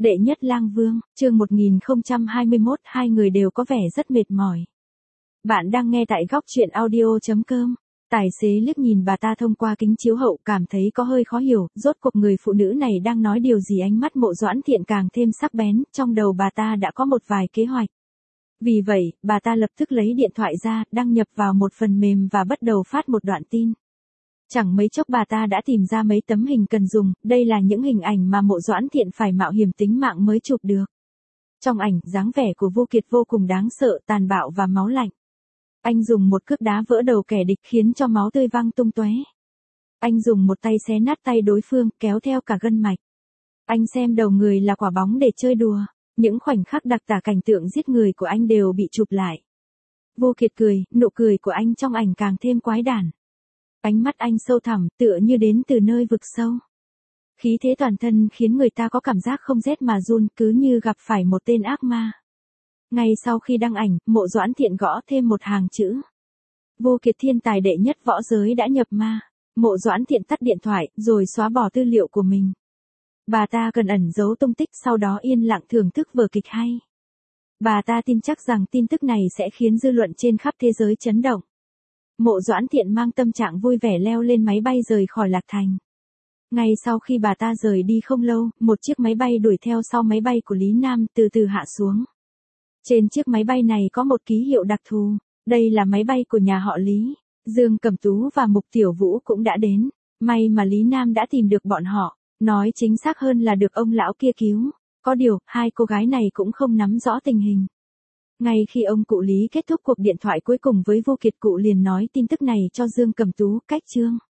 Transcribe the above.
Đệ nhất lang vương, chương 1021, hai người đều có vẻ rất mệt mỏi. Bạn đang nghe tại góc truyện audio.com. Tài xế liếc nhìn bà ta thông qua kính chiếu hậu, cảm thấy có hơi khó hiểu, rốt cuộc người phụ nữ này đang nói điều gì. Ánh mắt Mộ Doãn Thiện càng thêm sắc bén, trong đầu bà ta đã có một vài kế hoạch. Vì vậy, bà ta lập tức lấy điện thoại ra, đăng nhập vào một phần mềm và bắt đầu phát một đoạn tin. Chẳng mấy chốc bà ta đã tìm ra mấy tấm hình cần dùng, đây là những hình ảnh mà Mộ Doãn Thiện phải mạo hiểm tính mạng mới chụp được. Trong ảnh, dáng vẻ của Vô Kiệt vô cùng đáng sợ, tàn bạo và máu lạnh. Anh dùng một cước đá vỡ đầu kẻ địch khiến cho máu tươi văng tung tóe. Anh dùng một tay xé nát tay đối phương, kéo theo cả gân mạch. Anh xem đầu người là quả bóng để chơi đùa. Những khoảnh khắc đặc tả cảnh tượng giết người của anh đều bị chụp lại. Vô Kiệt cười, nụ cười của anh trong ảnh càng thêm quái đản. Ánh mắt anh sâu thẳm, tựa như đến từ nơi vực sâu. Khí thế toàn thân khiến người ta có cảm giác không rét mà run, cứ như gặp phải một tên ác ma. Ngay sau khi đăng ảnh, Mộ Doãn Thiện gõ thêm một hàng chữ. Vô Kiệt thiên tài đệ nhất võ giới đã nhập ma. Mộ Doãn Thiện tắt điện thoại, rồi xóa bỏ tư liệu của mình. Bà ta cần ẩn giấu tung tích, sau đó yên lặng thưởng thức vở kịch hay. Bà ta tin chắc rằng tin tức này sẽ khiến dư luận trên khắp thế giới chấn động. Mộ Doãn Thiện mang tâm trạng vui vẻ leo lên máy bay rời khỏi Lạc Thành. Ngay sau khi bà ta rời đi không lâu, một chiếc máy bay đuổi theo sau máy bay của Lý Nam từ từ hạ xuống. Trên chiếc máy bay này có một ký hiệu đặc thù, đây là máy bay của nhà họ Lý. Dương Cẩm Tú và Mục Tiểu Vũ cũng đã đến, may mà Lý Nam đã tìm được bọn họ, nói chính xác hơn là được ông lão kia cứu. Có điều, hai cô gái này cũng không nắm rõ tình hình. Ngay khi ông cụ Lý kết thúc cuộc điện thoại cuối cùng với Vô Kiệt, cụ liền nói tin tức này cho Dương Cẩm Tú. Cách chương